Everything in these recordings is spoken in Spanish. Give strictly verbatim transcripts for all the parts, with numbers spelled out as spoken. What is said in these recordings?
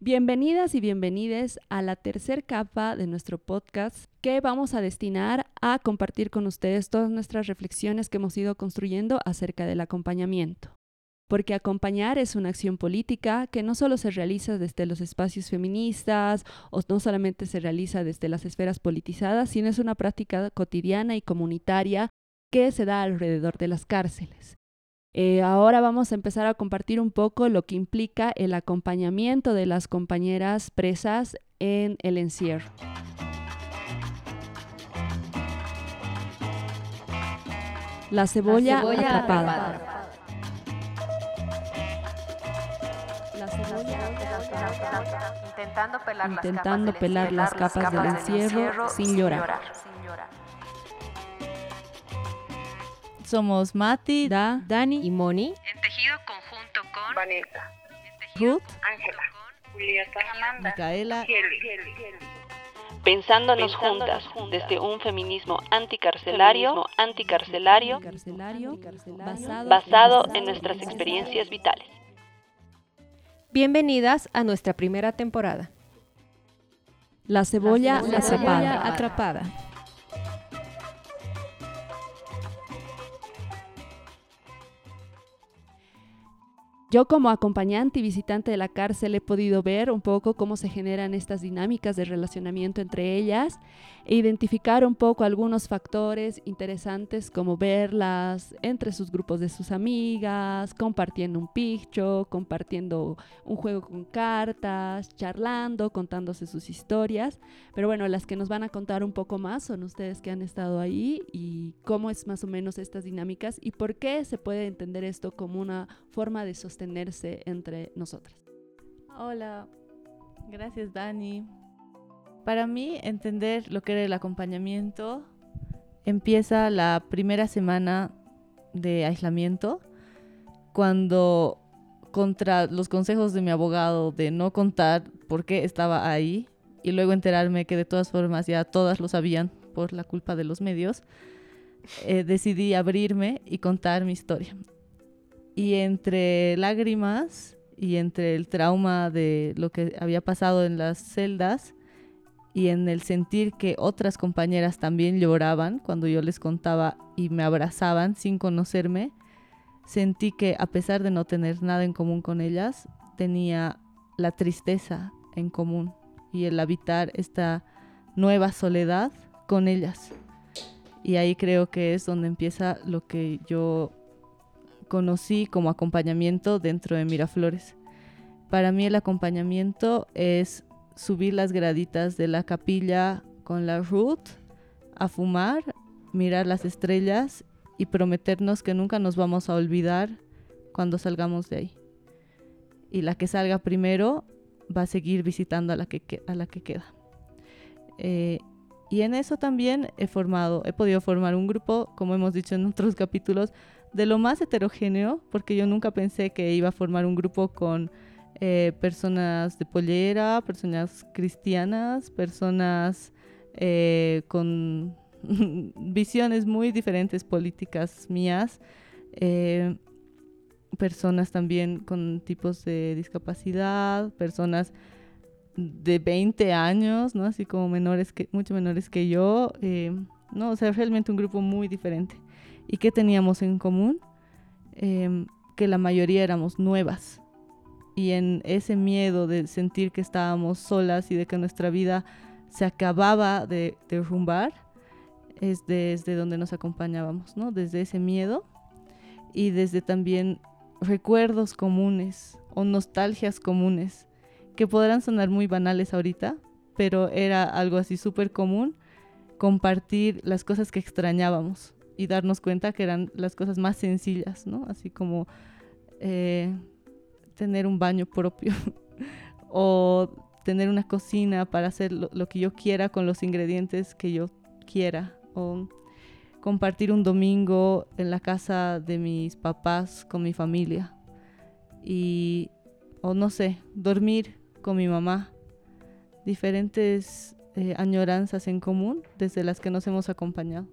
Bienvenidas y bienvenides a la tercera capa de nuestro podcast que vamos a destinar a compartir con ustedes todas nuestras reflexiones que hemos ido construyendo acerca del acompañamiento. Porque acompañar es una acción política que no solo se realiza desde los espacios feministas o no solamente se realiza desde las esferas politizadas, sino es una práctica cotidiana y comunitaria que se da alrededor de las cárceles. Eh, ahora vamos a empezar a compartir un poco lo que implica el acompañamiento de las compañeras presas en el encierro. La cebolla, La cebolla atrapada. atrapada. La cebolla Intentando pelar Intentando las capas, pelar del, las pelar capas del encierro sin llorar. sin llorar. Somos Mati, Da, Dani y Moni. En tejido conjunto con Vanessa, Ruth, Ángela, Julieta, Amanda, Micaela. Pensándonos juntas desde un feminismo anticarcelario, anticarcelario, carcelario, basado, basado en nuestras experiencias vitales. Bienvenidas a nuestra primera temporada. La cebolla, La atrapada. cebolla atrapada. Yo como acompañante y visitante de la cárcel he podido ver un poco cómo se generan estas dinámicas de relacionamiento entre ellas e identificar un poco algunos factores interesantes como verlas entre sus grupos de sus amigas, compartiendo un piccho, compartiendo un juego con cartas, charlando, contándose sus historias. Pero bueno, las que nos van a contar un poco más son ustedes que han estado ahí y cómo es más o menos estas dinámicas y por qué se puede entender esto como una forma de sostenerse entre nosotras. Hola, gracias Dani. Para mí, entender lo que era el acompañamiento empieza la primera semana de aislamiento, cuando contra los consejos de mi abogado de no contar por qué estaba ahí y luego enterarme que de todas formas ya todas lo sabían por la culpa de los medios, eh, decidí abrirme y contar mi historia. Y entre lágrimas y entre el trauma de lo que había pasado en las celdas y en el sentir que otras compañeras también lloraban cuando yo les contaba y me abrazaban sin conocerme, sentí que a pesar de no tener nada en común con ellas, tenía la tristeza en común y el habitar esta nueva soledad con ellas. Y ahí creo que es donde empieza lo que yo conocí como acompañamiento dentro de Miraflores. Para mí el acompañamiento es subir las graditas de la capilla con la Ruth a fumar, mirar las estrellas y prometernos que nunca nos vamos a olvidar cuando salgamos de ahí. Y la que salga primero va a seguir visitando a la que, que- a la que queda. Eh, y en eso también he formado, he podido formar un grupo, como hemos dicho en otros capítulos, de lo más heterogéneo, porque yo nunca pensé que iba a formar un grupo con eh, personas de pollera, personas cristianas, personas eh, con visiones muy diferentes políticas mías, eh, personas también con tipos de discapacidad, personas de veinte años, ¿no? Así como menores que, mucho menores que yo, eh, no, o sea, realmente un grupo muy diferente. ¿Y qué teníamos en común? Eh, que la mayoría éramos nuevas. Y en ese miedo de sentir que estábamos solas y de que nuestra vida se acababa de derrumbar, es desde donde nos acompañábamos, ¿no? Desde ese miedo y desde también recuerdos comunes o nostalgias comunes que podrán sonar muy banales ahorita, pero era algo así súper común, compartir las cosas que extrañábamos y darnos cuenta que eran las cosas más sencillas, ¿no? Así como eh, tener un baño propio o tener una cocina para hacer lo, lo que yo quiera con los ingredientes que yo quiera, o compartir un domingo en la casa de mis papás con mi familia y, o no sé, dormir con mi mamá. Diferentes eh, añoranzas en común desde las que nos hemos acompañado.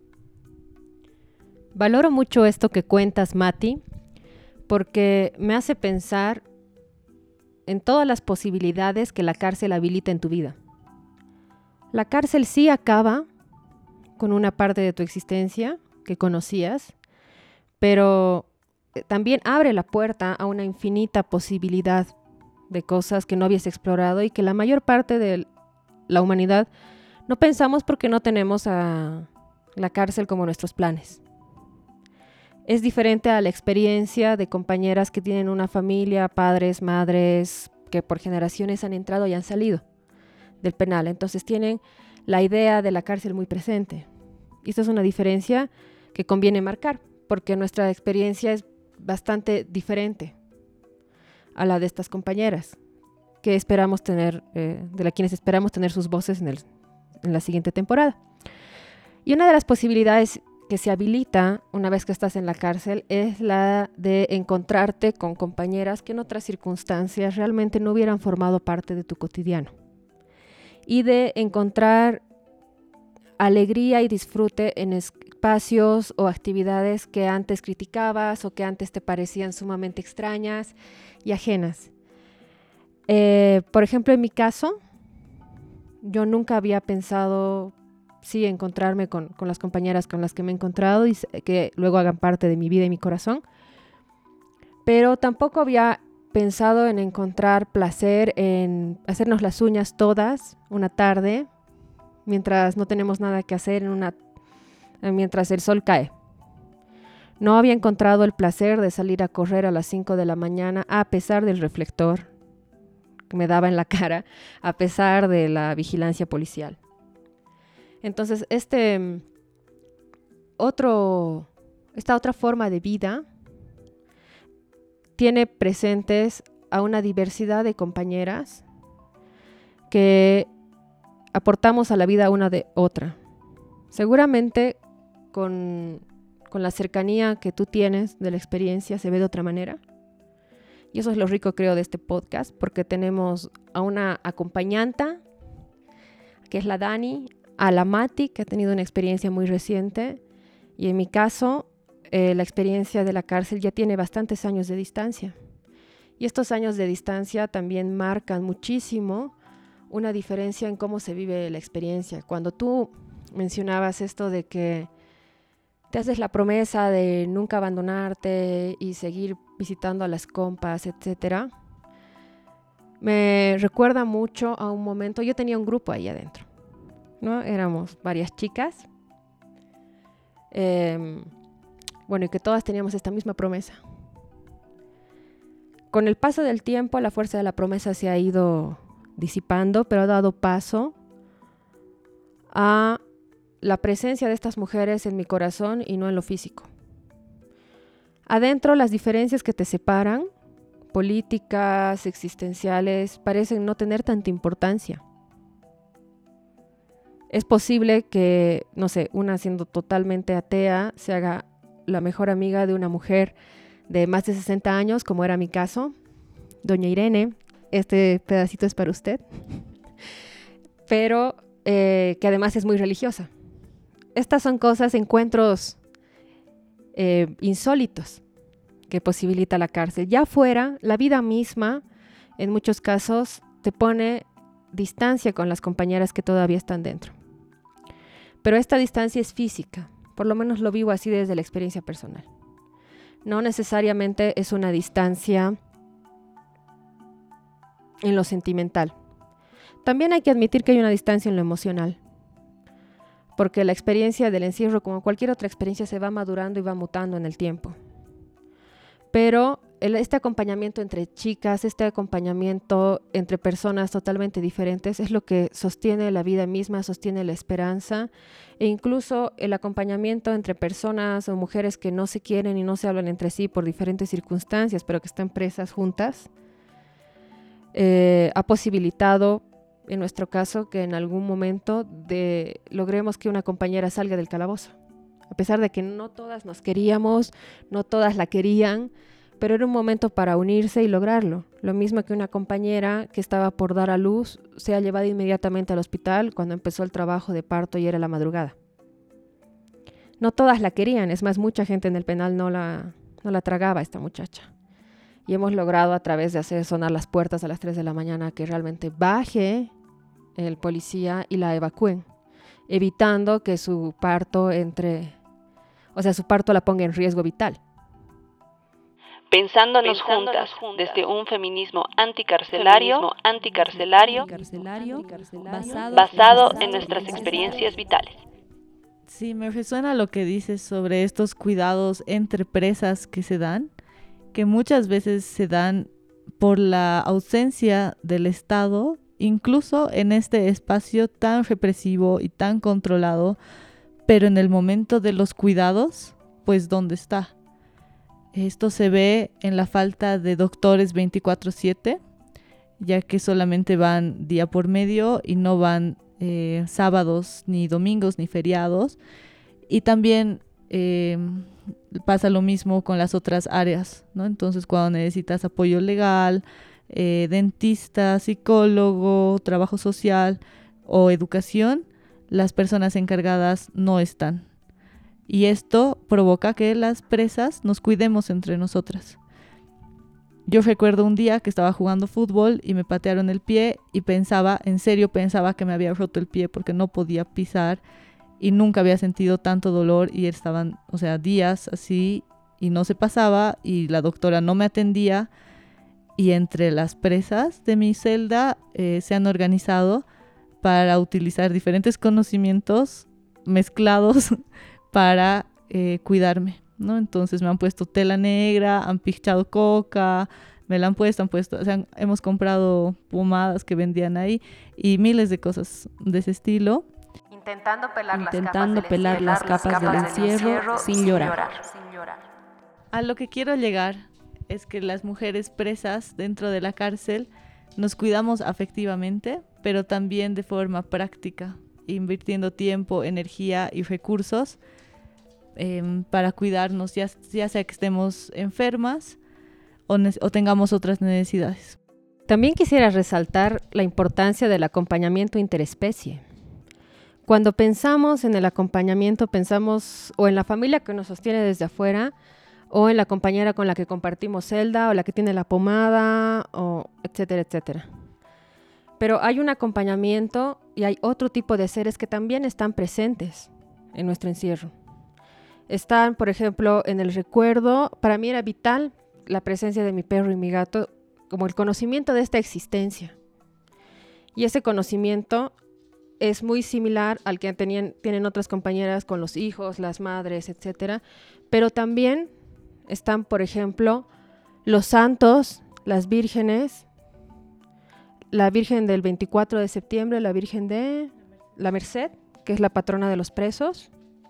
Valoro mucho esto que cuentas, Mati, porque me hace pensar en todas las posibilidades que la cárcel habilita en tu vida. La cárcel sí acaba con una parte de tu existencia que conocías, pero también abre la puerta a una infinita posibilidad de cosas que no habías explorado y que la mayor parte de la humanidad no pensamos porque no tenemos a la cárcel como nuestros planes. Es diferente a la experiencia de compañeras que tienen una familia, padres, madres, que por generaciones han entrado y han salido del penal. Entonces tienen la idea de la cárcel muy presente. Y esta es una diferencia que conviene marcar, porque nuestra experiencia es bastante diferente a la de estas compañeras, que esperamos tener, eh, de la quienes esperamos tener sus voces en, el, en la siguiente temporada. Y una de las posibilidades que se habilita una vez que estás en la cárcel es la de encontrarte con compañeras que en otras circunstancias realmente no hubieran formado parte de tu cotidiano. Y de encontrar alegría y disfrute en espacios o actividades que antes criticabas o que antes te parecían sumamente extrañas y ajenas. Eh, por ejemplo, en mi caso, yo nunca había pensado sí encontrarme con, con las compañeras con las que me he encontrado y que luego hagan parte de mi vida y mi corazón, pero tampoco había pensado en encontrar placer en hacernos las uñas todas una tarde mientras no tenemos nada que hacer en una, mientras el sol cae. No había encontrado el placer de salir a correr a las cinco de la mañana a pesar del reflector que me daba en la cara, a pesar de la vigilancia policial. Entonces, este otro, esta otra forma de vida tiene presentes a una diversidad de compañeras que aportamos a la vida una de otra. Seguramente con, con la cercanía que tú tienes de la experiencia se ve de otra manera. Y eso es lo rico, creo, de este podcast, porque tenemos a una acompañanta, que es la Dani, a la Mati, que ha tenido una experiencia muy reciente, y en mi caso, eh, la experiencia de la cárcel ya tiene bastantes años de distancia. Y estos años de distancia también marcan muchísimo una diferencia en cómo se vive la experiencia. Cuando tú mencionabas esto de que te haces la promesa de nunca abandonarte y seguir visitando a las compas, etcétera, me recuerda mucho a un momento, yo tenía un grupo ahí adentro, ¿no? Éramos varias chicas, eh, bueno, y que todas teníamos esta misma promesa. Con el paso del tiempo, la fuerza de la promesa se ha ido disipando, pero ha dado paso a la presencia de estas mujeres en mi corazón y no en lo físico. Adentro, las diferencias que te separan, políticas, existenciales, parecen no tener tanta importancia. Es posible que, no sé, una siendo totalmente atea se haga la mejor amiga de una mujer de más de sesenta años, como era mi caso. Doña Irene, este pedacito es para usted. Pero eh, que además es muy religiosa. Estas son cosas, encuentros eh, insólitos que posibilita la cárcel. Ya fuera, la vida misma, en muchos casos, te pone distancia con las compañeras que todavía están dentro. Pero esta distancia es física, por lo menos lo vivo así desde la experiencia personal. No necesariamente es una distancia en lo sentimental. También hay que admitir que hay una distancia en lo emocional, porque la experiencia del encierro, como cualquier otra experiencia, se va madurando y va mutando en el tiempo. Pero el, este acompañamiento entre chicas, este acompañamiento entre personas totalmente diferentes es lo que sostiene la vida misma, sostiene la esperanza, e incluso el acompañamiento entre personas o mujeres que no se quieren y no se hablan entre sí por diferentes circunstancias, pero que están presas juntas, eh, ha posibilitado, en nuestro caso, que en algún momento de, logremos que una compañera salga del calabozo. A pesar de que no todas nos queríamos, no todas la querían, pero era un momento para unirse y lograrlo. Lo mismo que una compañera que estaba por dar a luz sea llevada inmediatamente al hospital cuando empezó el trabajo de parto y era la madrugada. No todas la querían, es más, mucha gente en el penal no la, no la tragaba a esta muchacha. y hemos logrado a través de hacer sonar las puertas a las tres de la mañana que realmente baje el policía y la evacúen, evitando que su parto entre, o sea, su parto la ponga en riesgo vital. Pensándonos, Pensándonos juntas, juntas desde un feminismo anticarcelario, anticarcelario, Carcelario, basado, basado, basado en nuestras experiencias vitales. Sí, me resuena lo que dices sobre estos cuidados entre presas que se dan, que muchas veces se dan por la ausencia del Estado, incluso en este espacio tan represivo y tan controlado, pero en el momento de los cuidados, pues ¿dónde está? Esto se ve en la falta de doctores veinticuatro siete, ya que solamente van día por medio y no van eh, sábados, ni domingos, ni feriados. Y también eh, pasa lo mismo con las otras áreas, ¿no? Entonces, cuando necesitas apoyo legal, eh, dentista, psicólogo, trabajo social o educación, las personas encargadas no están. Y esto provoca que las presas nos cuidemos entre nosotras. Yo recuerdo un día que estaba jugando fútbol y me patearon el pie y pensaba, en serio pensaba que me había roto el pie porque no podía pisar y nunca había sentido tanto dolor y estaban, o sea, días así y no se pasaba y la doctora no me atendía y entre las presas de mi celda eh, se han organizado para utilizar diferentes conocimientos mezclados para eh, cuidarme, ¿no? Entonces me han puesto tela negra, han pichado coca, me la han puesto, han puesto, o sea, hemos comprado pomadas que vendían ahí y miles de cosas de ese estilo. Intentando pelar, Intentando las, capas pelar del las capas del encierro sin llorar. sin llorar. A lo que quiero llegar es que las mujeres presas dentro de la cárcel nos cuidamos afectivamente, pero también de forma práctica, invirtiendo tiempo, energía y recursos eh, para cuidarnos, ya, ya sea que estemos enfermas o, ne- o tengamos otras necesidades. También quisiera resaltar la importancia del acompañamiento interespecie. Cuando pensamos en el acompañamiento, pensamos o en la familia que nos sostiene desde afuera, o en la compañera con la que compartimos celda, o la que tiene la pomada, o etcétera, etcétera. Pero hay un acompañamiento y hay otro tipo de seres que también están presentes en nuestro encierro. Están, por ejemplo, en el recuerdo. Para mí era vital la presencia de mi perro y mi gato, como el conocimiento de esta existencia. Y ese conocimiento es muy similar al que tenían, tienen otras compañeras con los hijos, las madres, etcétera. Pero también están, por ejemplo, los santos, las vírgenes, la Virgen del veinticuatro de septiembre, la Virgen de la Merced, que es la patrona de los presos,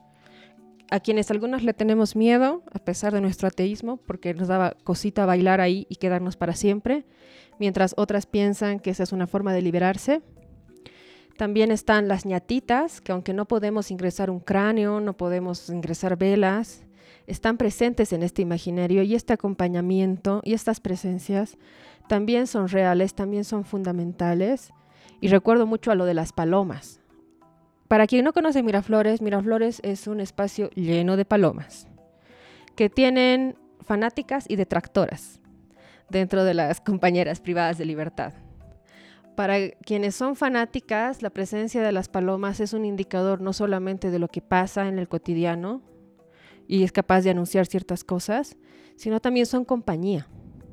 a quienes algunos le tenemos miedo, a pesar de nuestro ateísmo, porque nos daba cosita bailar ahí y quedarnos para siempre, mientras otras piensan que esa es una forma de liberarse. También están las ñatitas, que aunque no podemos ingresar un cráneo, no podemos ingresar velas, están presentes en este imaginario y este acompañamiento y estas presencias también son reales, también son fundamentales. Y recuerdo mucho a lo de las palomas. Para quien no conoce Miraflores, Miraflores es un espacio lleno de palomas que tienen fanáticas y detractoras dentro de las compañeras privadas de libertad. Para quienes son fanáticas, la presencia de las palomas es un indicador no solamente de lo que pasa en el cotidiano y es capaz de anunciar ciertas cosas, sino también son compañía.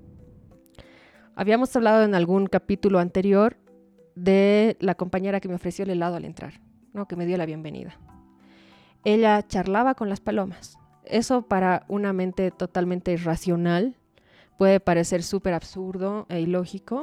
Habíamos hablado en algún capítulo anterior de la compañera que me ofreció el helado al entrar, ¿no? Que me dio la bienvenida. Ella charlaba con las palomas. Eso para una mente totalmente irracional puede parecer súper absurdo e ilógico,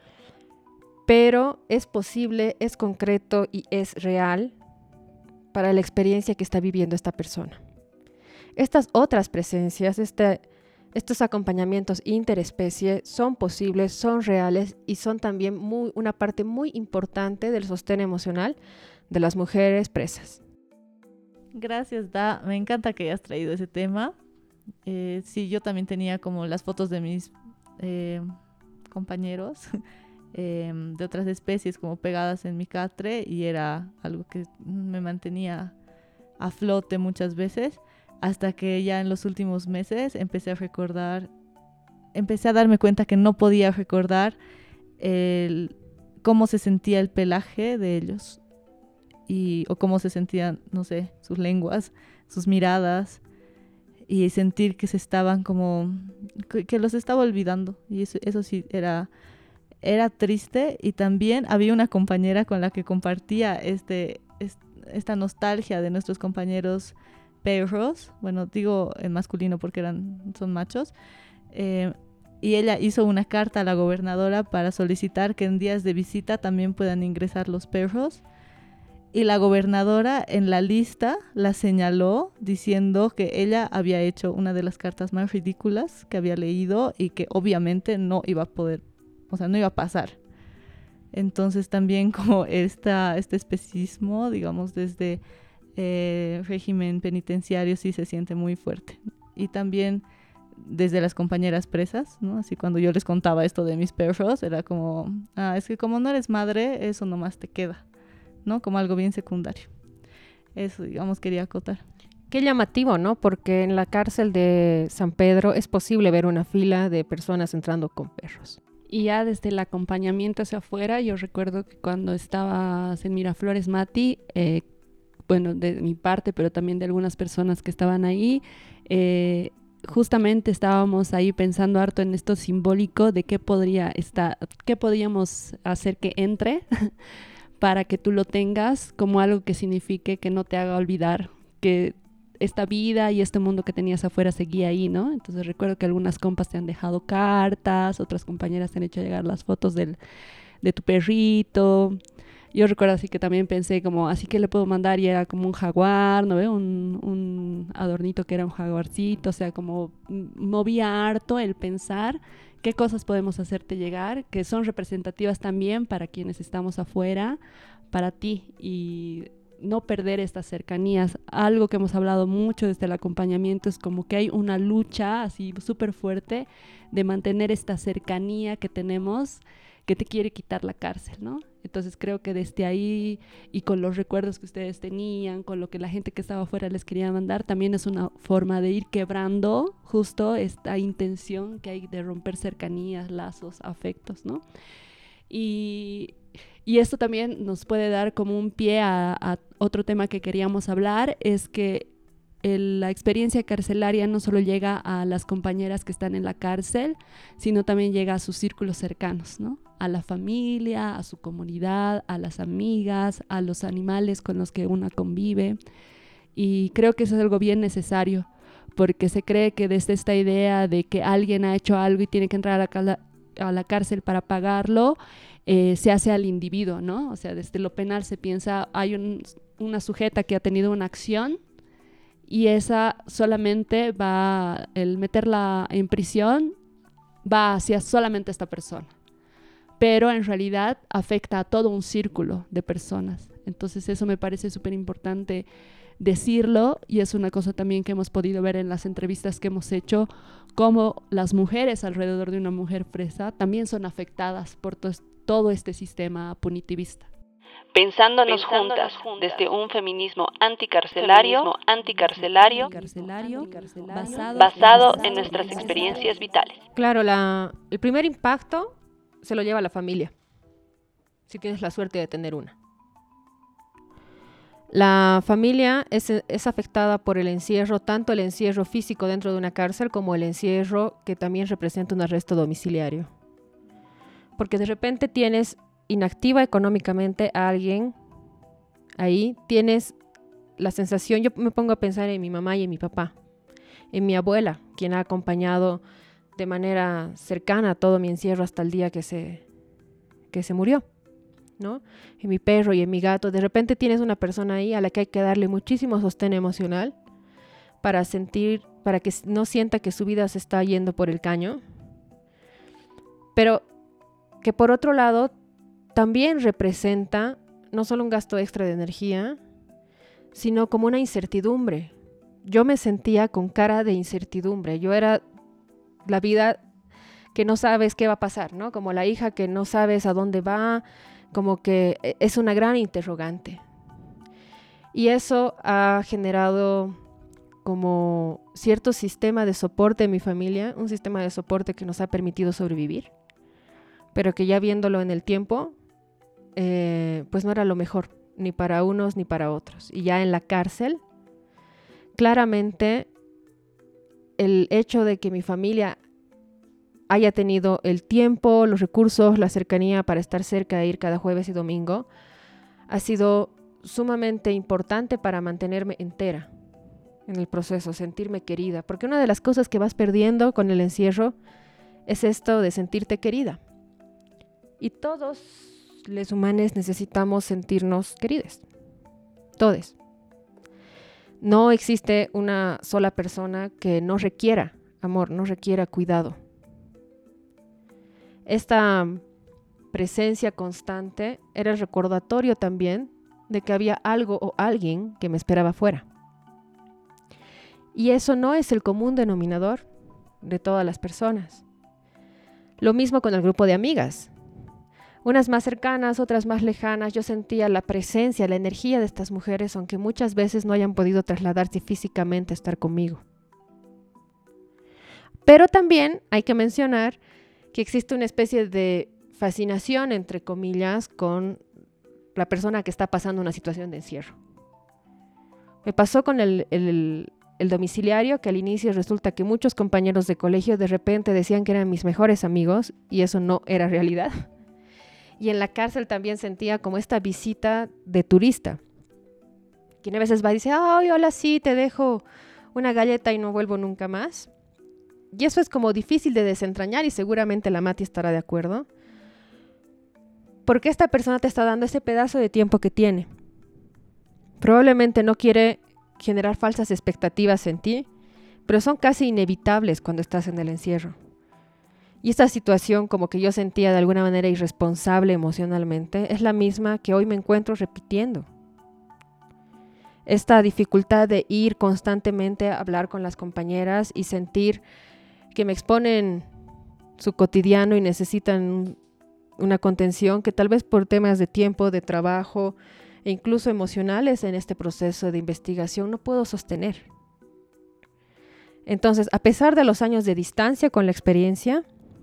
pero es posible, es concreto y es real para la experiencia que está viviendo esta persona. Estas otras presencias, este, estos acompañamientos interespecie son posibles, son reales y son también muy, una parte muy importante del sostén emocional de las mujeres presas. Gracias, Da. Me encanta que hayas traído ese tema. Eh, sí, yo también tenía como las fotos de mis eh, compañeros eh, de otras especies como pegadas en mi catre y era algo que me mantenía a flote muchas veces hasta que ya en los últimos meses empecé a recordar empecé a darme cuenta que no podía recordar el, cómo se sentía el pelaje de ellos y, o cómo se sentían, no sé, sus lenguas, sus miradas, y sentir que se estaban como, que, que los estaba olvidando. Y eso, eso sí era, era triste. Y también había una compañera con la que compartía este, este, esta nostalgia de nuestros compañeros perros, bueno, digo en masculino porque eran, son machos, eh, y ella hizo una carta a la gobernadora para solicitar que en días de visita también puedan ingresar los perros. Y la gobernadora en la lista la señaló diciendo que ella había hecho una de las cartas más ridículas que había leído y que obviamente no iba a poder, o sea, no iba a pasar. Entonces también como esta, este especismo, digamos, desde el eh, régimen penitenciario sí se siente muy fuerte. Y también desde las compañeras presas, ¿no? Así cuando yo les contaba esto de mis perros, era como, ah, es que como no eres madre, eso nomás te queda, ¿no? Como algo bien secundario. Eso, digamos, quería acotar. Qué llamativo, ¿no? Porque en la cárcel de San Pedro es posible ver una fila de personas entrando con perros. Y ya desde el acompañamiento hacia afuera, yo recuerdo que cuando estabas en Miraflores, Mati, eh, bueno, de mi parte, pero también de algunas personas que estaban ahí, eh, justamente estábamos ahí pensando harto en esto simbólico de qué podría estar, qué podríamos hacer que entre para que tú lo tengas como algo que signifique que no te haga olvidar que esta vida y este mundo que tenías afuera seguía ahí, ¿no? Entonces recuerdo que algunas compas te han dejado cartas, otras compañeras te han hecho llegar las fotos del, de tu perrito. Yo recuerdo así que también pensé como, así que le puedo mandar, y era como un jaguar, ¿no ve? Un, un adornito que era un jaguarcito, o sea, como movía harto el pensar qué cosas podemos hacerte llegar, que son representativas también para quienes estamos afuera, para ti, y no perder estas cercanías. Algo que hemos hablado mucho desde el acompañamiento es como que hay una lucha así súper fuerte de mantener esta cercanía que tenemos, que te quiere quitar la cárcel, ¿no? Entonces creo que desde ahí, y con los recuerdos que ustedes tenían, con lo que la gente que estaba afuera les quería mandar, también es una forma de ir quebrando justo esta intención que hay de romper cercanías, lazos, afectos, ¿no? Y, y esto también nos puede dar como un pie a, a otro tema que queríamos hablar, es que el, la experiencia carcelaria no solo llega a las compañeras que están en la cárcel, sino también llega a sus círculos cercanos, ¿no? A la familia, a su comunidad, a las amigas, a los animales con los que una convive. Y creo que eso es algo bien necesario, porque se cree que desde esta idea de que alguien ha hecho algo y tiene que entrar a la, a la cárcel para pagarlo, eh, se hace al individuo, ¿no? O sea, desde lo penal se piensa, hay un, una sujeta que ha tenido una acción, y esa solamente va, el meterla en prisión va hacia solamente esta persona, pero en realidad afecta a todo un círculo de personas. Entonces eso me parece súper importante decirlo, y es una cosa también que hemos podido ver en las entrevistas que hemos hecho, cómo las mujeres alrededor de una mujer presa también son afectadas por to- todo este sistema punitivista. Pensándonos, Pensándonos juntas, juntas, desde un feminismo anticarcelario, feminismo anticarcelario, anticarcelario, anticarcelario basado, basado en, en nuestras experiencias vitales. Claro, la, el primer impacto se lo lleva la familia, si tienes la suerte de tener una. La familia es, es afectada por el encierro, tanto el encierro físico dentro de una cárcel como el encierro que también representa un arresto domiciliario. Porque de repente tienes inactiva económicamente a alguien ahí, tienes la sensación, yo me pongo a pensar en mi mamá y en mi papá, en mi abuela, quien ha acompañado de manera cercana todo mi encierro hasta el día que se, que se murió, ¿no? En mi perro y en mi gato. De repente tienes una persona ahí a la que hay que darle muchísimo sostén emocional para sentir, para que no sienta que su vida se está yendo por el caño, pero que por otro lado también representa no solo un gasto extra de energía, sino como una incertidumbre. Yo me sentía con cara de incertidumbre. Yo era la vida que no sabes qué va a pasar, ¿no? Como la hija que no sabes a dónde va, como que es una gran interrogante. Y eso ha generado como cierto sistema de soporte en mi familia, un sistema de soporte que nos ha permitido sobrevivir, pero que ya viéndolo en el tiempo, eh, pues no era lo mejor, ni para unos ni para otros. Y ya en la cárcel, claramente el hecho de que mi familia haya tenido el tiempo, los recursos, la cercanía para estar cerca e ir cada jueves y domingo, ha sido sumamente importante para mantenerme entera en el proceso, sentirme querida. Porque una de las cosas que vas perdiendo con el encierro es esto de sentirte querida. Y todos los humanos necesitamos sentirnos queridos. Todos. No existe una sola persona que no requiera amor, no requiera cuidado. Esta presencia constante era el recordatorio también de que había algo o alguien que me esperaba afuera. Y eso no es el común denominador de todas las personas. Lo mismo con el grupo de amigas. Unas más cercanas, otras más lejanas. Yo sentía la presencia, la energía de estas mujeres, aunque muchas veces no hayan podido trasladarse físicamente a estar conmigo. Pero también hay que mencionar que existe una especie de fascinación, entre comillas, con la persona que está pasando una situación de encierro. Me pasó con el, el, el domiciliario, que al inicio resulta que muchos compañeros de colegio de repente decían que eran mis mejores amigos, y eso no era realidad. Y en la cárcel también sentía como esta visita de turista, quien a veces va y dice, ay, hola, sí, te dejo una galleta y no vuelvo nunca más. Y eso es como difícil de desentrañar, y seguramente la Mati estará de acuerdo, porque esta persona te está dando ese pedazo de tiempo que tiene. Probablemente no quiere generar falsas expectativas en ti, pero son casi inevitables cuando estás en el encierro. Y esta situación, como que yo sentía de alguna manera irresponsable emocionalmente, es la misma que hoy me encuentro repitiendo. Esta dificultad de ir constantemente a hablar con las compañeras y sentir que me exponen su cotidiano y necesitan una contención que tal vez por temas de tiempo, de trabajo e incluso emocionales en este proceso de investigación no puedo sostener. Entonces, a pesar de los años de distancia con la experiencia,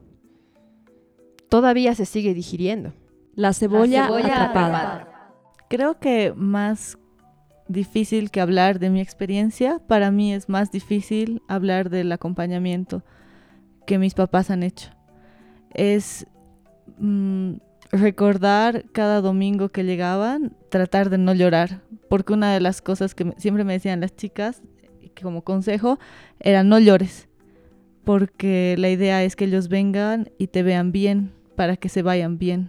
todavía se sigue digiriendo. La cebolla, La cebolla atrapada. atrapada. Creo que más difícil que hablar de mi experiencia, para mí es más difícil hablar del acompañamiento que mis papás han hecho. Es mmm, recordar cada domingo que llegaban, tratar de no llorar, porque una de las cosas que me, siempre me decían las chicas, que como consejo, era no llores, porque la idea es que ellos vengan y te vean bien, para que se vayan bien.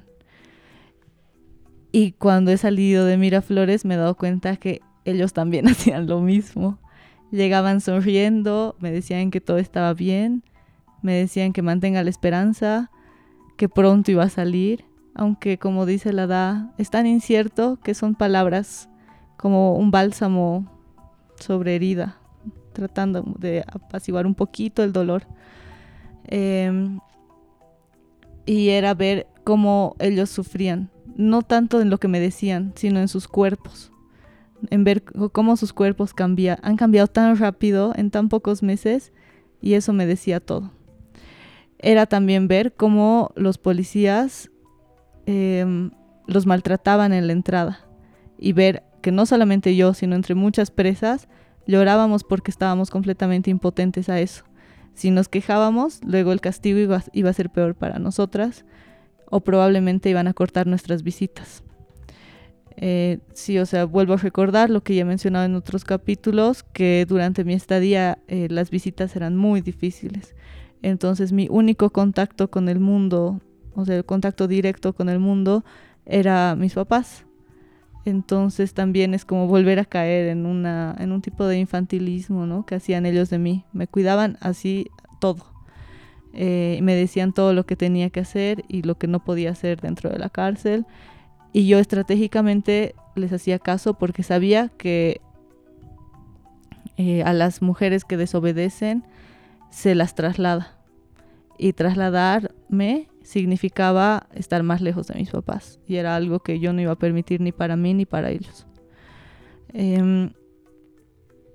Y cuando he salido de Miraflores me he dado cuenta que ellos también hacían lo mismo. Llegaban sonriendo, me decían que todo estaba bien, me decían que mantenga la esperanza, que pronto iba a salir, aunque como dice la Da, es tan incierto que son palabras como un bálsamo sobre herida, tratando de apaciguar un poquito el dolor. Eh, y era ver cómo ellos sufrían, no tanto en lo que me decían, sino en sus cuerpos, en ver cómo sus cuerpos cambian, han cambiado tan rápido en tan pocos meses, y eso me decía todo. Era también ver cómo los policías eh, los maltrataban en la entrada, y ver que no solamente yo, sino entre muchas presas, llorábamos porque estábamos completamente impotentes a eso. Si nos quejábamos, luego el castigo iba, iba a ser peor para nosotras, o probablemente iban a cortar nuestras visitas. Eh, sí, o sea, vuelvo a recordar lo que ya he mencionado en otros capítulos, que durante mi estadía eh, las visitas eran muy difíciles. Entonces mi único contacto con el mundo, o sea, el contacto directo con el mundo, era mis papás. Entonces también es como volver a caer en, una, en un tipo de infantilismo, ¿no?, que hacían ellos de mí. Me cuidaban así todo. Eh, me decían todo lo que tenía que hacer y lo que no podía hacer dentro de la cárcel. Y yo estratégicamente les hacía caso porque sabía que eh, a las mujeres que desobedecen se las traslada. Y trasladarme significaba estar más lejos de mis papás. Y era algo que yo no iba a permitir ni para mí ni para ellos. Eh,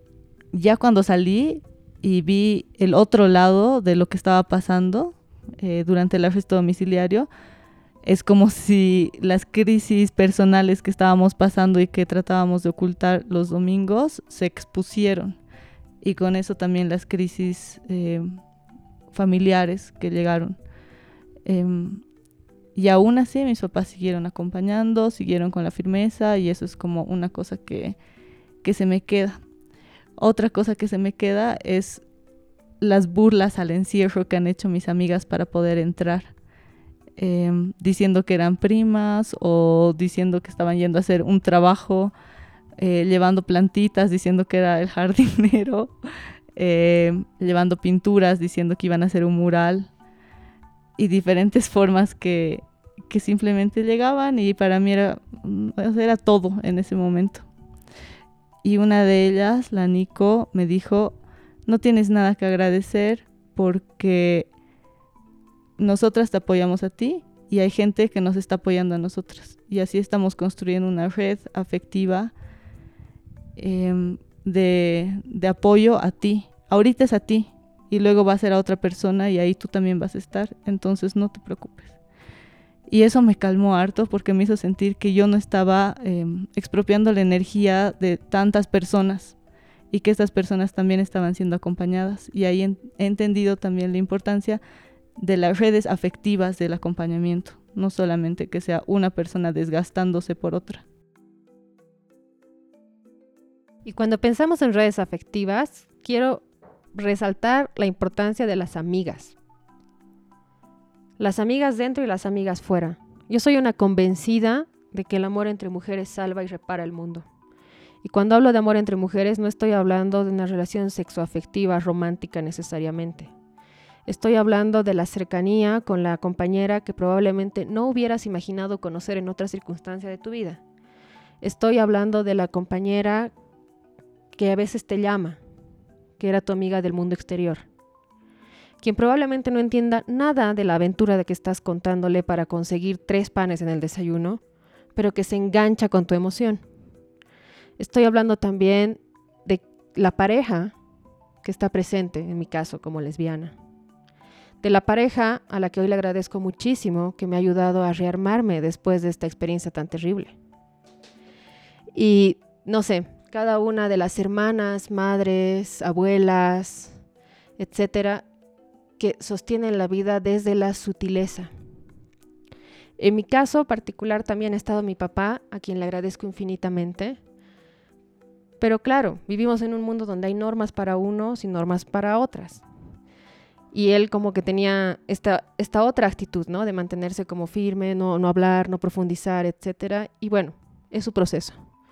ya cuando salí y vi el otro lado de lo que estaba pasando eh, durante el arresto domiciliario, es como si las crisis personales que estábamos pasando y que tratábamos de ocultar los domingos se expusieron. Y con eso también las crisis eh, familiares que llegaron. Eh, y aún así mis papás siguieron acompañando, siguieron con la firmeza, y eso es como una cosa que, que se me queda. Otra cosa que se me queda es las burlas al encierro que han hecho mis amigas para poder entrar. Eh, diciendo que eran primas o diciendo que estaban yendo a hacer un trabajo, eh, llevando plantitas, diciendo que era el jardinero, eh, llevando pinturas, diciendo que iban a hacer un mural, y diferentes formas que, que simplemente llegaban, y para mí era, era todo en ese momento. Y una de ellas, la Nico, me dijo: no tienes nada que agradecer porque nosotras te apoyamos a ti y hay gente que nos está apoyando a nosotras. Y así estamos construyendo una red afectiva eh, de, de apoyo a ti. Ahorita es a ti y luego va a ser a otra persona y ahí tú también vas a estar. Entonces no te preocupes. Y eso me calmó harto porque me hizo sentir que yo no estaba eh, expropiando la energía de tantas personas y que estas personas también estaban siendo acompañadas. Y ahí en, he entendido también la importancia de las redes afectivas del acompañamiento, no solamente que sea una persona desgastándose por otra. Y cuando pensamos en redes afectivas, quiero resaltar la importancia de las amigas. Las amigas dentro y las amigas fuera. Yo soy una convencida de que el amor entre mujeres salva y repara el mundo. Y cuando hablo de amor entre mujeres, no estoy hablando de una relación sexoafectiva romántica necesariamente. Estoy hablando de la cercanía con la compañera que probablemente no hubieras imaginado conocer en otra circunstancia de tu vida. Estoy hablando de la compañera que a veces te llama, que era tu amiga del mundo exterior, quien probablemente no entienda nada de la aventura de que estás contándole para conseguir tres panes en el desayuno, pero que se engancha con tu emoción. Estoy hablando también de la pareja que está presente, en mi caso, como lesbiana. De la pareja a la que hoy le agradezco muchísimo, que me ha ayudado a rearmarme después de esta experiencia tan terrible. Y no sé, cada una de las hermanas, madres, abuelas, etcétera, que sostienen la vida desde la sutileza. En mi caso particular también ha estado mi papá, a quien le agradezco infinitamente. Pero claro, vivimos en un mundo donde hay normas para unos y normas para otras. Y él como que tenía esta, esta otra actitud, ¿no? De mantenerse como firme, no, no hablar, no profundizar, etcétera. Y bueno, es su proceso.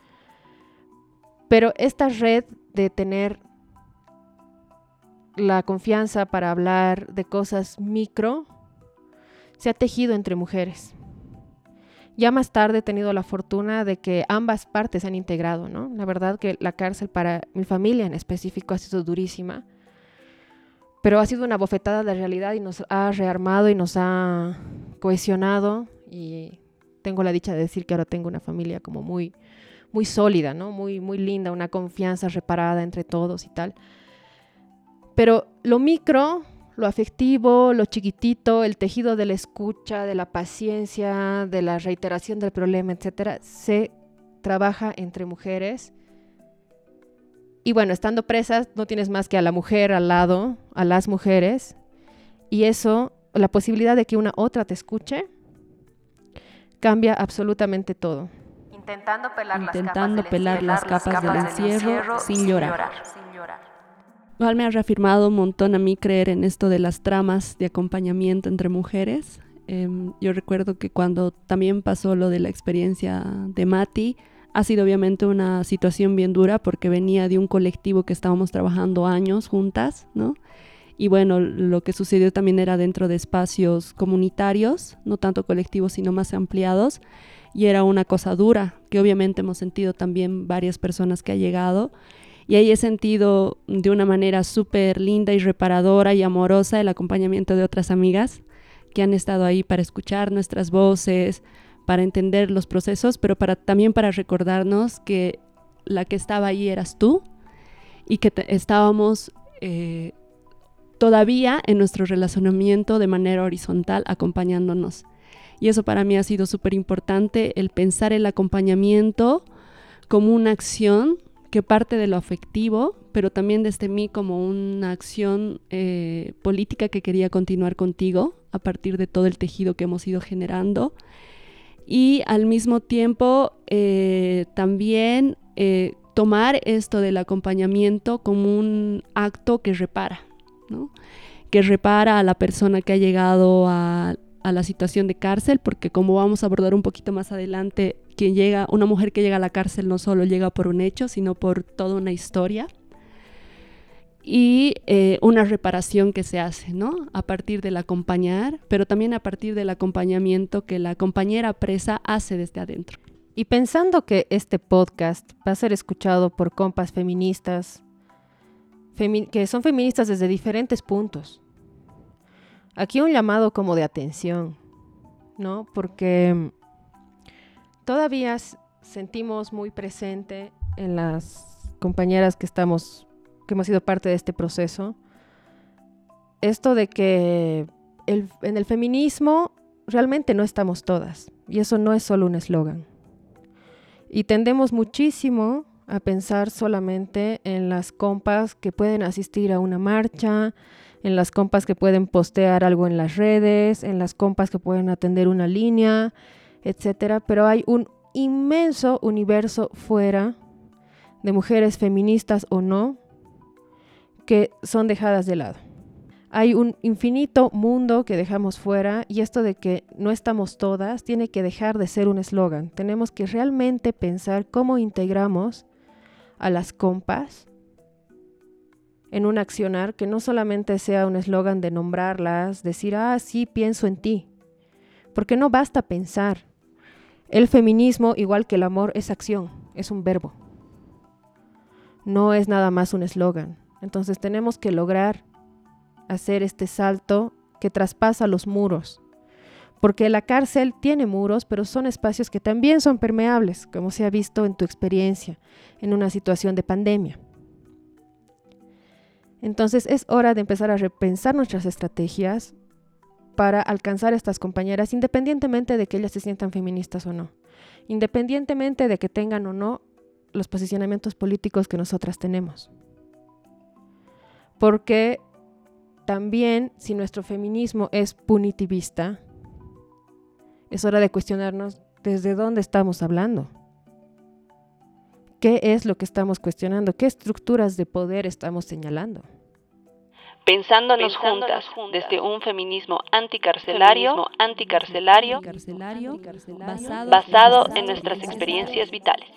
Pero esta red de tener la confianza para hablar de cosas micro se ha tejido entre mujeres. Ya más tarde he tenido la fortuna de que ambas partes se han integrado, ¿no? La verdad que la cárcel para mi familia en específico ha sido durísima. Pero ha sido una bofetada de realidad y nos ha rearmado y nos ha cohesionado, y tengo la dicha de decir que ahora tengo una familia como muy, muy sólida, ¿no? Muy, muy linda, una confianza reparada entre todos y tal. Pero lo micro, lo afectivo, lo chiquitito, el tejido de la escucha, de la paciencia, de la reiteración del problema, etcétera, se trabaja entre mujeres. Y bueno, estando presas, no tienes más que a la mujer al lado, a las mujeres, y eso, la posibilidad de que una otra te escuche, cambia absolutamente todo. Intentando pelar, Intentando las, pelar capas las del capas del encierro, encierro sin sin llorar. llorar. Sin llorar. Igual me ha reafirmado un montón a mí creer en esto de las tramas de acompañamiento entre mujeres. Eh, yo recuerdo que cuando también pasó lo de la experiencia de Mati, ha sido obviamente una situación bien dura porque venía de un colectivo que estábamos trabajando años juntas, ¿no? Y bueno, lo que sucedió también era dentro de espacios comunitarios, no tanto colectivos, sino más ampliados. Y era una cosa dura, que obviamente hemos sentido también varias personas que ha llegado. Y ahí he sentido de una manera súper linda y reparadora y amorosa el acompañamiento de otras amigas que han estado ahí para escuchar nuestras voces, para entender los procesos, pero para, también para recordarnos que la que estaba ahí eras tú y que te- estábamos eh, todavía en nuestro relacionamiento de manera horizontal acompañándonos. Y eso para mí ha sido súper importante, el pensar el acompañamiento como una acción que parte de lo afectivo, pero también desde mí como una acción eh, política que quería continuar contigo a partir de todo el tejido que hemos ido generando. Y al mismo tiempo eh, también eh, tomar esto del acompañamiento como un acto que repara, ¿no? Que repara a la persona que ha llegado a, a la situación de cárcel, porque como vamos a abordar un poquito más adelante, quien llega, una mujer que llega a la cárcel no solo llega por un hecho, sino por toda una historia y eh, una reparación que se hace, ¿no? A partir del acompañar, pero también a partir del acompañamiento que la compañera presa hace desde adentro. Y pensando que este podcast va a ser escuchado por compas feministas, femi- que son feministas desde diferentes puntos. Aquí un llamado como de atención, ¿no? Porque todavía s- sentimos muy presente en las compañeras que estamos, que hemos sido parte de este proceso, esto de que el- en el feminismo realmente no estamos todas, y eso no es solo un eslogan. Y tendemos muchísimo a pensar solamente en las compas que pueden asistir a una marcha, en las compas que pueden postear algo en las redes, en las compas que pueden atender una línea, etcétera. Pero hay un inmenso universo fuera de mujeres feministas o no que son dejadas de lado. Hay un infinito mundo que dejamos fuera y esto de que no estamos todas tiene que dejar de ser un eslogan. Tenemos que realmente pensar cómo integramos a las compas en un accionar que no solamente sea un eslogan de nombrarlas, decir, ah, sí, pienso en ti. Porque no basta pensar. El feminismo, igual que el amor, es acción, es un verbo. No es nada más un eslogan. Entonces tenemos que lograr hacer este salto que traspasa los muros. Porque la cárcel tiene muros, pero son espacios que también son permeables, como se ha visto en tu experiencia, en una situación de pandemia. Entonces es hora de empezar a repensar nuestras estrategias para alcanzar a estas compañeras, independientemente de que ellas se sientan feministas o no, independientemente de que tengan o no los posicionamientos políticos que nosotras tenemos. Porque también, si nuestro feminismo es punitivista, es hora de cuestionarnos desde dónde estamos hablando. ¿Qué es lo que estamos cuestionando? ¿Qué estructuras de poder estamos señalando? Pensándonos juntas, desde un feminismo anticarcelario, anticarcelario, Carcelario, basado, basado en nuestras experiencias vitales.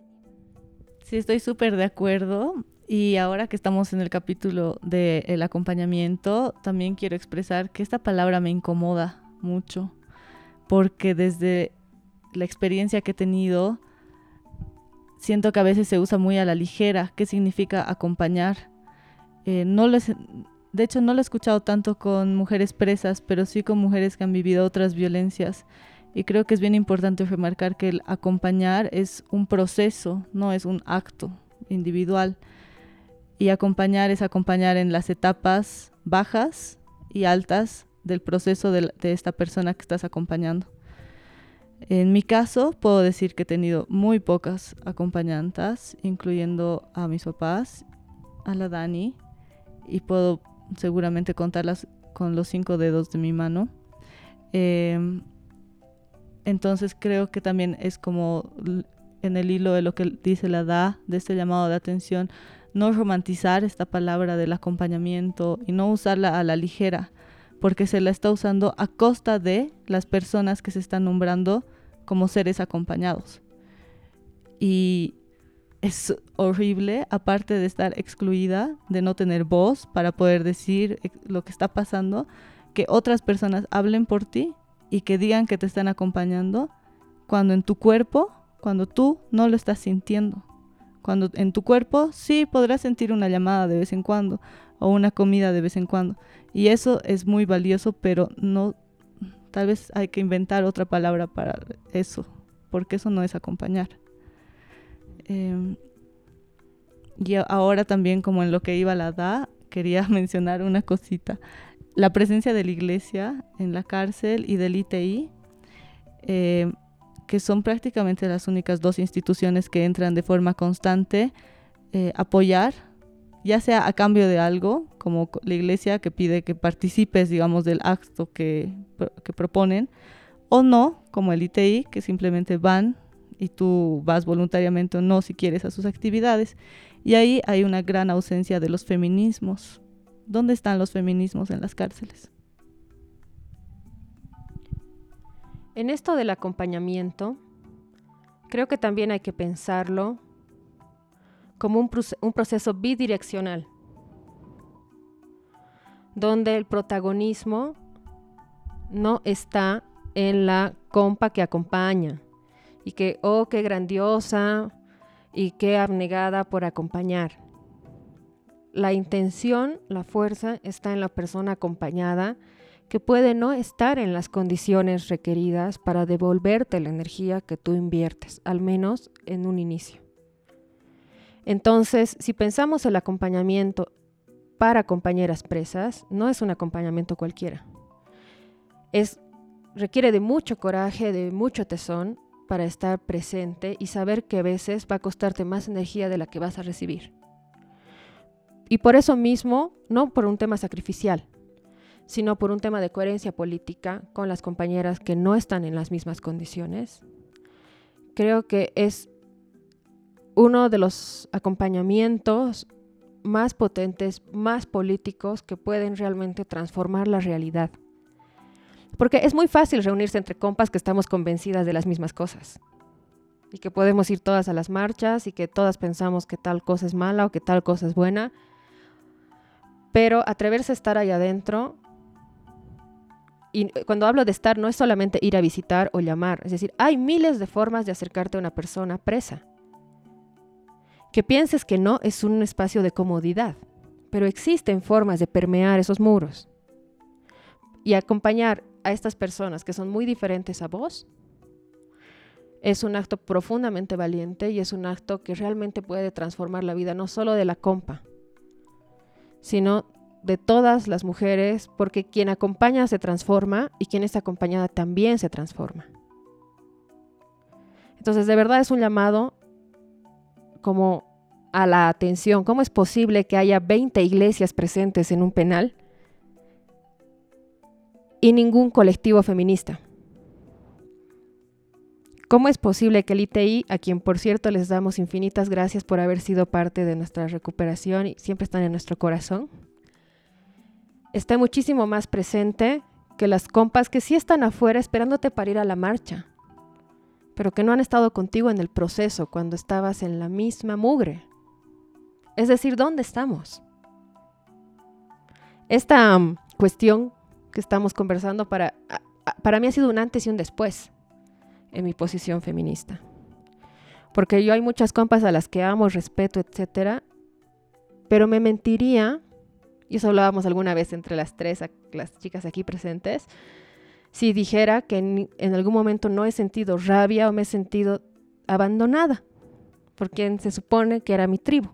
Sí, estoy súper de acuerdo. Y ahora que estamos en el capítulo del acompañamiento, también quiero expresar que esta palabra me incomoda mucho, porque desde la experiencia que he tenido, siento que a veces se usa muy a la ligera. ¿Qué significa acompañar? Eh, no les, de hecho, no lo he escuchado tanto con mujeres presas, pero sí con mujeres que han vivido otras violencias. Y creo que es bien importante remarcar que el acompañar es un proceso, no es un acto individual. Y acompañar es acompañar en las etapas bajas y altas del proceso de, de esta persona que estás acompañando. En mi caso, puedo decir que he tenido muy pocas acompañantes, incluyendo a mis papás, a la Dani, y puedo seguramente contarlas con los cinco dedos de mi mano. Eh, entonces creo que también es como en el hilo de lo que dice la D A, de este llamado de atención, no romantizar esta palabra del acompañamiento y no usarla a la ligera, porque se la está usando a costa de las personas que se están nombrando como seres acompañados. Y es horrible, aparte de estar excluida, de no tener voz para poder decir lo que está pasando, que otras personas hablen por ti y que digan que te están acompañando, cuando en tu cuerpo, cuando tú no lo estás sintiendo. Cuando en tu cuerpo sí podrás sentir una llamada de vez en cuando o una comida de vez en cuando. Y eso es muy valioso, pero no, tal vez hay que inventar otra palabra para eso, porque eso no es acompañar. Eh, Y ahora también, como en lo que iba la D A, quería mencionar una cosita. La presencia de la iglesia en la cárcel y del I T I, eh, que son prácticamente las únicas dos instituciones que entran de forma constante, eh, apoyar, ya sea a cambio de algo, como la iglesia que pide que participes, digamos, del acto que, que proponen, o no, como el I T I, que simplemente van y tú vas voluntariamente o no si quieres a sus actividades. Y ahí hay una gran ausencia de los feminismos. ¿Dónde están los feminismos en las cárceles? En esto del acompañamiento, creo que también hay que pensarlo como un, proce- un proceso bidireccional, donde el protagonismo no está en la compa que acompaña y que, oh, qué grandiosa y qué abnegada por acompañar. La intención, la fuerza está en la persona acompañada, que puede no estar en las condiciones requeridas para devolverte la energía que tú inviertes, al menos en un inicio. Entonces, si pensamos el acompañamiento para compañeras presas, no es un acompañamiento cualquiera. Es, requiere de mucho coraje, de mucho tesón para estar presente y saber que a veces va a costarte más energía de la que vas a recibir. Y por eso mismo, no por un tema sacrificial, sino por un tema de coherencia política con las compañeras que no están en las mismas condiciones, creo que es uno de los acompañamientos más potentes, más políticos, que pueden realmente transformar la realidad. Porque es muy fácil reunirse entre compas que estamos convencidas de las mismas cosas y que podemos ir todas a las marchas y que todas pensamos que tal cosa es mala o que tal cosa es buena, pero atreverse a estar ahí adentro, y cuando hablo de estar no es solamente ir a visitar o llamar, es decir, hay miles de formas de acercarte a una persona presa. Que pienses que no es un espacio de comodidad, pero existen formas de permear esos muros y acompañar a estas personas que son muy diferentes a vos. Es un acto profundamente valiente y es un acto que realmente puede transformar la vida no solo de la compa, sino de todas las mujeres, porque quien acompaña se transforma y quien está acompañada también se transforma. Entonces, de verdad es un llamado como a la atención. ¿Cómo es posible que haya veinte iglesias presentes en un penal y ningún colectivo feminista? ¿Cómo es posible que el I T I, a quien por cierto les damos infinitas gracias por haber sido parte de nuestra recuperación y siempre están en nuestro corazón, esté muchísimo más presente que las compas que sí están afuera esperándote para ir a la marcha, pero que no han estado contigo en el proceso cuando estabas en la misma mugre? Es decir, ¿dónde estamos? Esta um, cuestión que estamos conversando para, para mí ha sido un antes y un después en mi posición feminista. Porque yo hay muchas compas a las que amo, respeto, etcétera, pero me mentiría, y eso hablábamos alguna vez entre las tres, las chicas aquí presentes, si dijera que en, en algún momento no he sentido rabia o me he sentido abandonada por quien se supone que era mi tribu.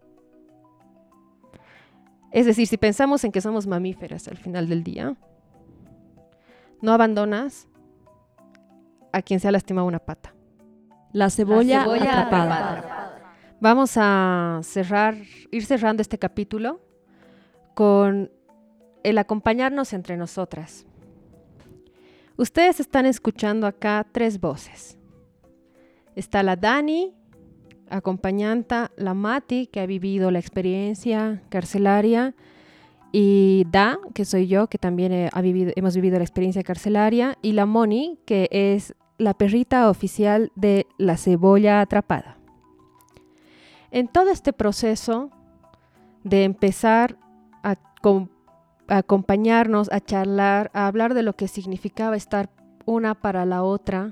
Es decir, si pensamos en que somos mamíferas al final del día, no abandonas a quien se ha lastimado una pata. La cebolla, La cebolla atrapada. atrapada. Vamos a cerrar, ir cerrando este capítulo con el acompañarnos entre nosotras. Ustedes están escuchando acá tres voces. Está la Dani, acompañanta, la Mati, que ha vivido la experiencia carcelaria, y Da, que soy yo, que también he, ha vivido, hemos vivido la experiencia carcelaria, y la Moni, que es la perrita oficial de La Cebolla Atrapada. En todo este proceso de empezar a, com- a acompañarnos, a charlar, a hablar de lo que significaba estar una para la otra,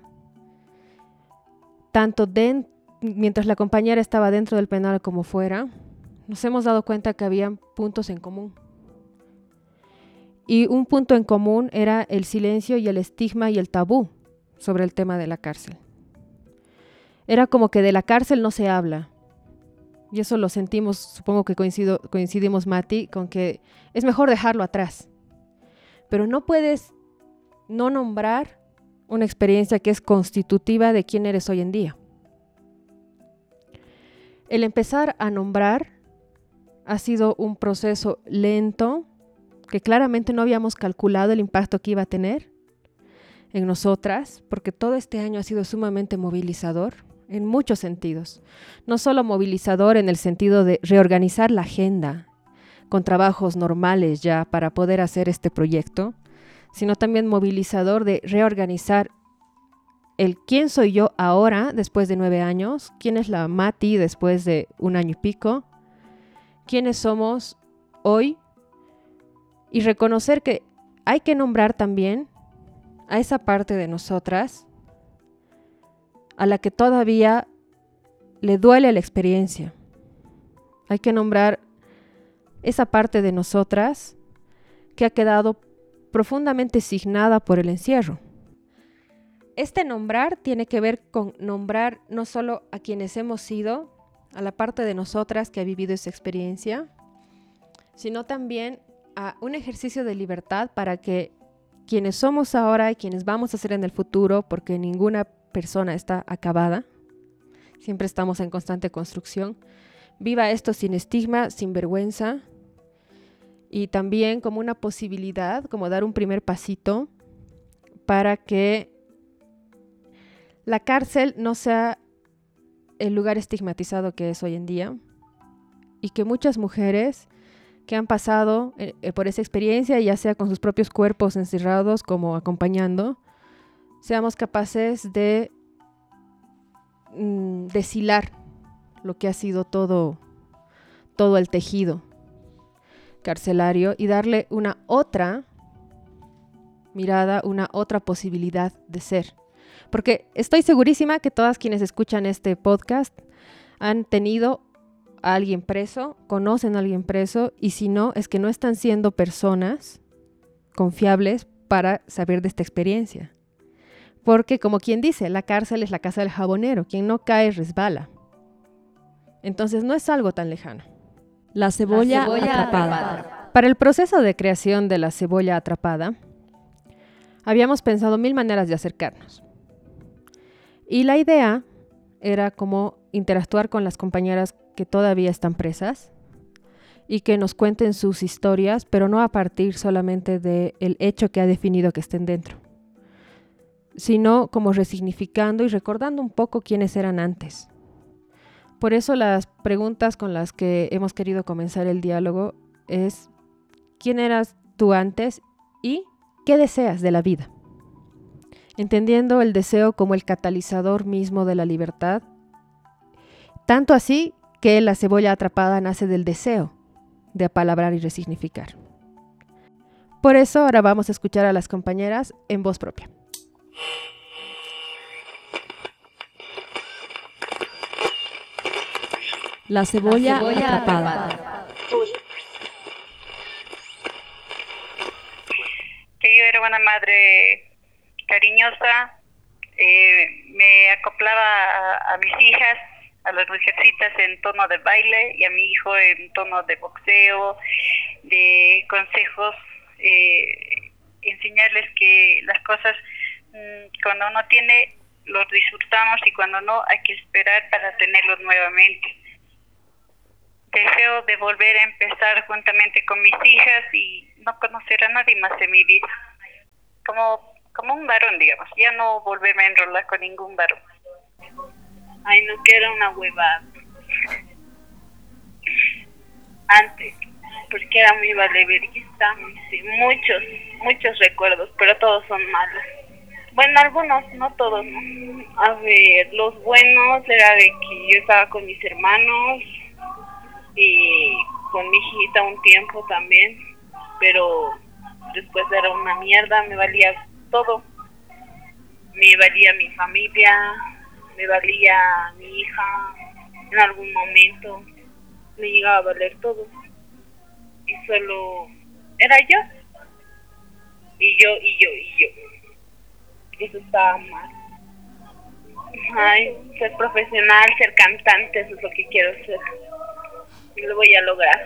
tanto dentro, mientras la compañera estaba dentro del penal como fuera, nos hemos dado cuenta que había puntos en común. Y un punto en común era el silencio y el estigma y el tabú sobre el tema de la cárcel. Era como que de la cárcel no se habla. Y eso lo sentimos, supongo que coincido, coincidimos, Mati, con que es mejor dejarlo atrás. Pero no puedes no nombrar una experiencia que es constitutiva de quién eres hoy en día. El empezar a nombrar ha sido un proceso lento, que claramente no habíamos calculado el impacto que iba a tener en nosotras, porque todo este año ha sido sumamente movilizador en muchos sentidos. No solo movilizador en el sentido de reorganizar la agenda con trabajos normales ya para poder hacer este proyecto, sino también movilizador de reorganizar el quién soy yo ahora después de nueve años, quién es la Mati después de un año y pico, quiénes somos hoy, y reconocer que hay que nombrar también a esa parte de nosotras a la que todavía le duele la experiencia. Hay que nombrar esa parte de nosotras que ha quedado profundamente signada por el encierro. Este nombrar tiene que ver con nombrar no solo a quienes hemos sido, a la parte de nosotras que ha vivido esa experiencia, sino también a un ejercicio de libertad para que quienes somos ahora y quienes vamos a ser en el futuro, porque ninguna persona está acabada, siempre estamos en constante construcción, viva esto sin estigma, sin vergüenza, y también como una posibilidad, como dar un primer pasito para que la cárcel no sea el lugar estigmatizado que es hoy en día, y que muchas mujeres que han pasado eh, por esa experiencia, ya sea con sus propios cuerpos encerrados como acompañando, seamos capaces de mm, deshilar lo que ha sido todo, todo el tejido carcelario y darle una otra mirada, una otra posibilidad de ser. Porque estoy segurísima que todas quienes escuchan este podcast han tenido a alguien preso, conocen a alguien preso, y si no, es que no están siendo personas confiables para saber de esta experiencia. Porque, como quien dice, la cárcel es la casa del jabonero, quien no cae resbala. Entonces no es algo tan lejano. La cebolla, La cebolla atrapada. atrapada. Para el proceso de creación de la cebolla atrapada, habíamos pensado mil maneras de acercarnos. Y la idea era como interactuar con las compañeras que todavía están presas y que nos cuenten sus historias, pero no a partir solamente del hecho que ha definido que estén dentro, sino como resignificando y recordando un poco quiénes eran antes. Por eso las preguntas con las que hemos querido comenzar el diálogo es: ¿quién eras tú antes y qué deseas de la vida? Entendiendo el deseo como el catalizador mismo de la libertad, tanto así que la cebolla atrapada nace del deseo de apalabrar y resignificar. Por eso ahora vamos a escuchar a las compañeras en voz propia. La cebolla, La cebolla atrapada. atrapada. Que yo era una madre cariñosa, eh, me acoplaba a, a mis hijas, a las mujercitas en tono de baile y a mi hijo en tono de boxeo, de consejos, eh, enseñarles que las cosas mmm, cuando uno tiene los disfrutamos y cuando no hay que esperar para tenerlos nuevamente. Deseo de volver a empezar juntamente con mis hijas y no conocer a nadie más en mi vida. Como, como un varón, digamos. Ya no volverme a enrolar con ningún varón. Ay, no, que era una huevada. Antes, porque era muy valeverguista. Sí, muchos, muchos recuerdos, pero todos son malos. Bueno, algunos, no todos, ¿no? A ver, los buenos era de que yo estaba con mis hermanos y con mi hijita un tiempo también, pero después era una mierda, me valía todo, me valía mi familia, me valía mi hija, en algún momento me llegaba a valer todo y solo era yo, y yo, y yo, y yo, y eso estaba mal. Ay, ser profesional, ser cantante, eso es lo que quiero ser. y lo voy a lograr.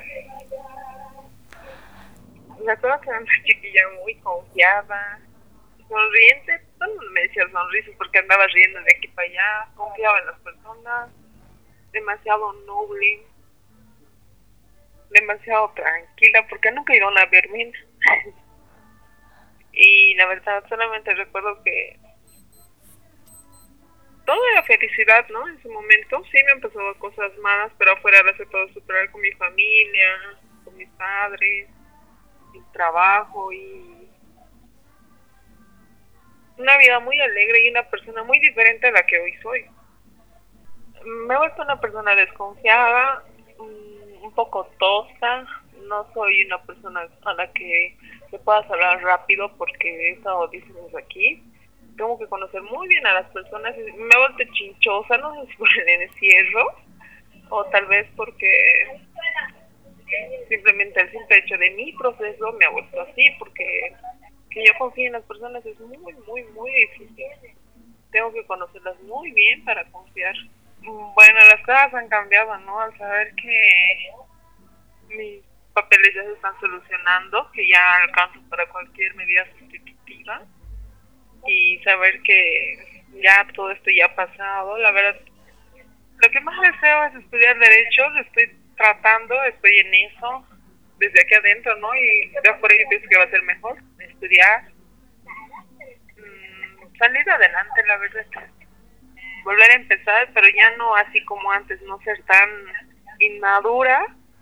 Me acuerdo que era una chiquilla muy confiada, sonriente, todo el mundo me decía sonrisas porque andaba riendo de aquí para allá, confiaba en las personas, demasiado noble, demasiado tranquila, porque nunca iban a verme. Y la verdad, solamente recuerdo que todo era felicidad, ¿no? En su momento sí me han pasado cosas malas, pero afuera las he podido superar con mi familia, con mis padres, mi trabajo y una vida muy alegre y una persona muy diferente a la que hoy soy. Me he vuelto una persona desconfiada, un poco tosca, no soy una persona a la que te puedas hablar rápido porque eso decimos aquí. Tengo que conocer muy bien a las personas. Me he vuelto chinchosa, no sé si por el encierro o tal vez porque simplemente el simple hecho de mi proceso me ha vuelto así, porque que yo confíe en las personas es muy, muy, muy difícil. Tengo que conocerlas muy bien para confiar. Bueno, las cosas han cambiado, ¿no? Al saber que mis papeles ya se están solucionando, que ya alcanzo para cualquier medida sustitutiva y saber que ya todo esto ya ha pasado, la verdad, lo que más deseo es estudiar Derecho, lo estoy tratando, estoy en eso, desde aquí adentro, ¿no? Y ya por ahí pienso que va a ser mejor estudiar, mmm, salir adelante, la verdad, volver a empezar, pero ya no así como antes, no ser tan inmadura,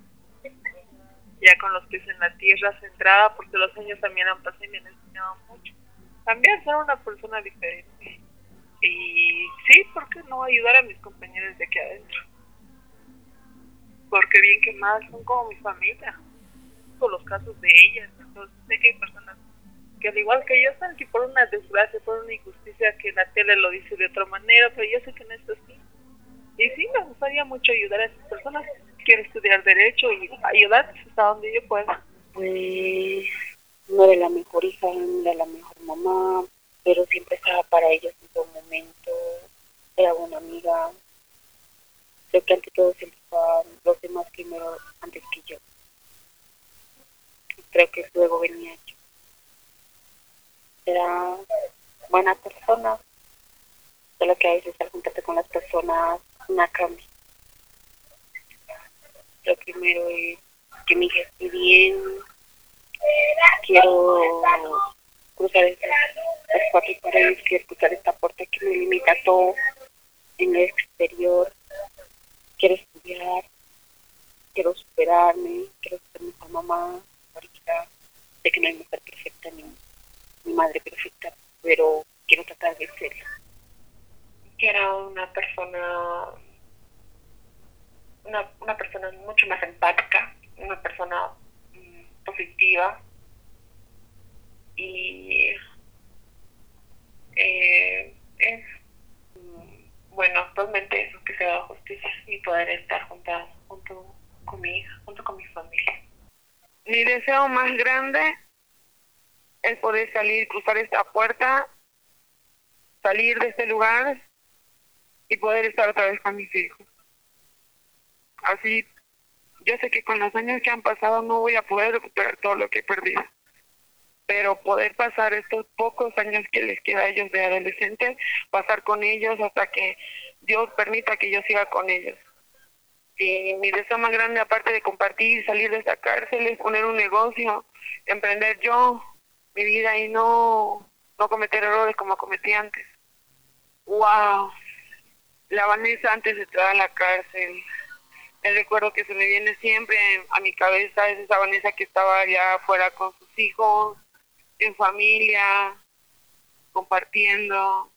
ya con los pies en la tierra, centrada, porque los años también han pasado y me han enseñado mucho. También ser una persona diferente. Y sí, ¿por qué no ayudar a mis compañeros de aquí adentro? Porque bien que mal son como mi familia, por los casos de ellas. Entonces sé que hay personas que al igual que yo están aquí por una desgracia, por una injusticia que la tele lo dice de otra manera, pero yo sé que no es así. Y sí, me gustaría mucho ayudar a esas personas. Quiero estudiar Derecho y ayudarles hasta donde yo pueda. Pues no era la mejor hija, no era la mejor mamá, pero siempre estaba para ellos en todo momento. Era buena amiga. Creo que ante todo siempre estaban los demás primero antes que yo. Creo que luego venía yo. Era buena persona, solo que a veces al juntarte con las personas una cambia. Lo primero es que mi hija esté bien, quiero cruzar esas, las cuatro paredes, quiero cruzar esta puerta que me limita todo en el exterior, quiero estudiar, quiero superarme, quiero ser mejor mamá, ahorita sé que no hay mujer perfecta ni, ni madre perfecta, pero quiero tratar de serlo. Que era una persona Una, una persona mucho más empática, una persona mmm, positiva y eh, es mmm, bueno, actualmente eso, que se haga justicia y poder estar juntas, junto con mi hija, junto con mi familia. Mi deseo más grande es poder salir, cruzar esta puerta, salir de este lugar y poder estar otra vez con mis hijos. Así, yo sé que con los años que han pasado no voy a poder recuperar todo lo que he perdido, pero poder pasar estos pocos años que les queda a ellos de adolescentes, pasar con ellos hasta que Dios permita que yo siga con ellos. Y mi deseo más grande, aparte de compartir, salir de esta cárcel, es poner un negocio, emprender yo mi vida y no, no cometer errores como cometí antes. ¡Wow! La Vanessa antes de entrar a la cárcel. El recuerdo que se me viene siempre a mi cabeza es esa Vanessa que estaba allá afuera con sus hijos, en familia, compartiendo.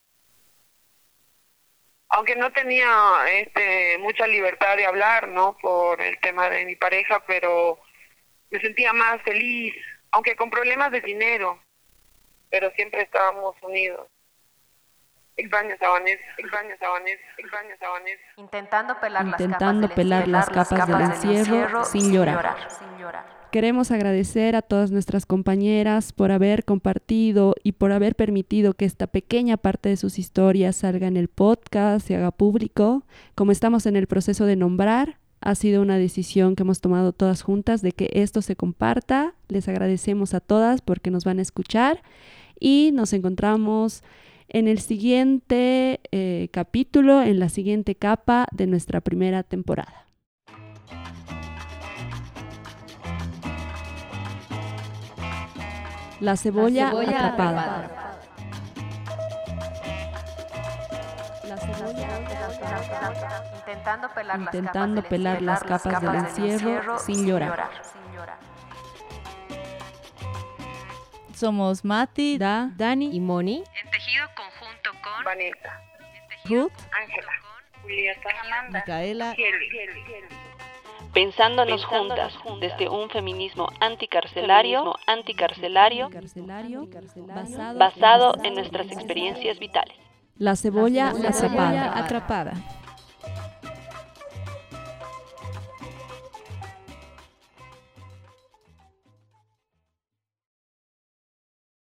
Aunque no tenía este, mucha libertad de hablar, ¿no? Por el tema de mi pareja, pero me sentía más feliz, aunque con problemas de dinero, pero siempre estábamos unidos. Extraño a Vanessa, extraño a Vanessa, extraño a Vanessa. Intentando pelar, Intentando las, capas pelar del las capas del encierro sin llorar. sin llorar. Queremos agradecer a todas nuestras compañeras por haber compartido y por haber permitido que esta pequeña parte de sus historias salga en el podcast, se haga público. Como estamos en el proceso de nombrar, ha sido una decisión que hemos tomado todas juntas de que esto se comparta. Les agradecemos a todas porque nos van a escuchar y nos encontramos en el siguiente eh, capítulo, en la siguiente capa de nuestra primera temporada. La cebolla, La cebolla atrapada. atrapada. La cebolla Intentando pelar Intentando las pelar las capas del encierro sin llorar. sin llorar. Somos Mati, Da, Dani y Moni. En tejido conjunto con Vanessa, Ruth, Ángela, Julieta, Amanda, Micaela. Kelly. Pensándonos juntas, desde un feminismo anticarcelario, anticarcelario, carcelario, basado, basado en nuestras experiencias vitales. La cebolla, La cebolla atrapada. atrapada.